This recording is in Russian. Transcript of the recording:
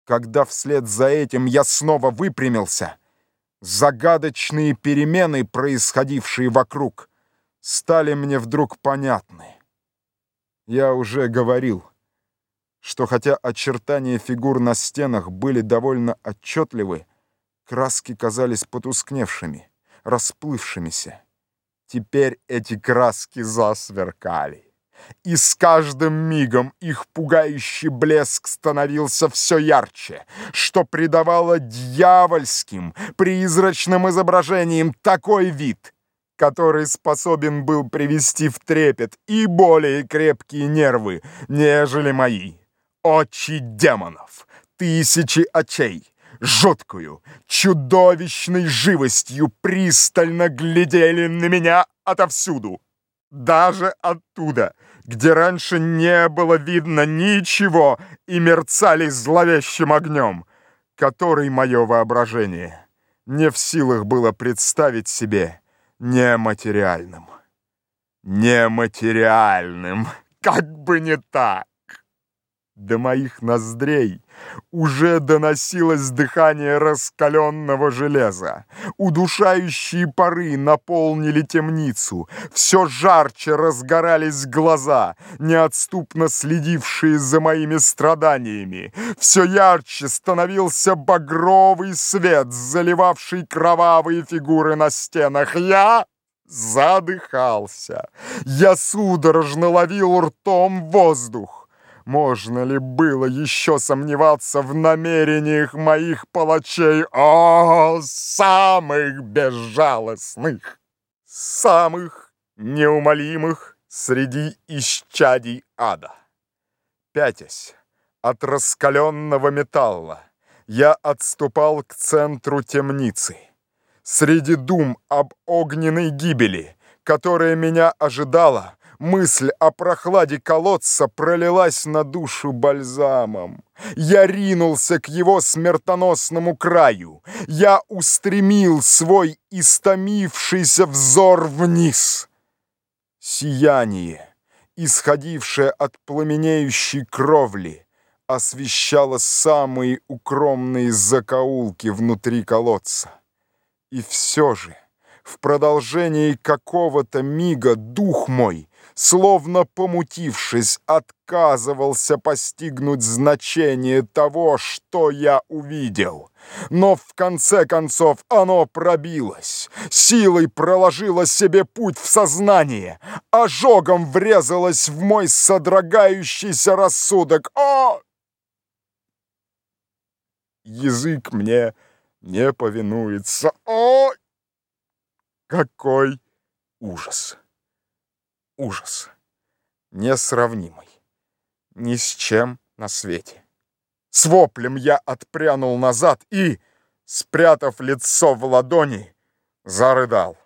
Когда вслед за этим я снова выпрямился, загадочные перемены, происходившие вокруг, стали мне вдруг понятны. Я уже говорил, что хотя очертания фигур на стенах были довольно отчетливы, краски казались потускневшими, расплывшимися. Теперь эти краски засверкали, и с каждым мигом их пугающий блеск становился все ярче, что придавало дьявольским, призрачным изображениям такой вид, который способен был привести в трепет и более крепкие нервы, нежели мои. Очи демонов, тысячи очей, жуткую, чудовищной живостью пристально глядели на меня отовсюду, даже оттуда, где раньше не было видно ничего, и мерцали зловещим огнем, который мое воображение не в силах было представить себе нематериальным. Нематериальным, как бы не так. До моих ноздрей уже доносилось дыхание раскаленного железа. Удушающие пары наполнили темницу. Все жарче разгорались глаза, неотступно следившие за моими страданиями. Все ярче становился багровый свет, заливавший кровавые фигуры на стенах. Я задыхался. Я судорожно ловил ртом воздух. Можно ли было еще сомневаться в намерениях моих палачей, самых безжалостных, самых неумолимых среди исчадий ада? Пятясь от раскаленного металла, я отступал к центру темницы. Среди дум об огненной гибели, которая меня ожидала, мысль о прохладе колодца пролилась на душу бальзамом. Я ринулся к его смертоносному краю. Я устремил свой истомившийся взор вниз. Сияние, исходившее от пламенеющей кровли, освещало самые укромные закоулки внутри колодца. И все же, в продолжении какого-то мига дух мой, словно помутившись, отказывался постигнуть значение того, что я увидел. Но в конце концов оно пробилось, силой проложило себе путь в сознание, ожогом врезалось в мой содрогающийся рассудок. Язык мне не повинуется. Какой ужас! Ужас, несравнимый ни с чем на свете. С воплем я отпрянул назад и, спрятав лицо в ладони, зарыдал.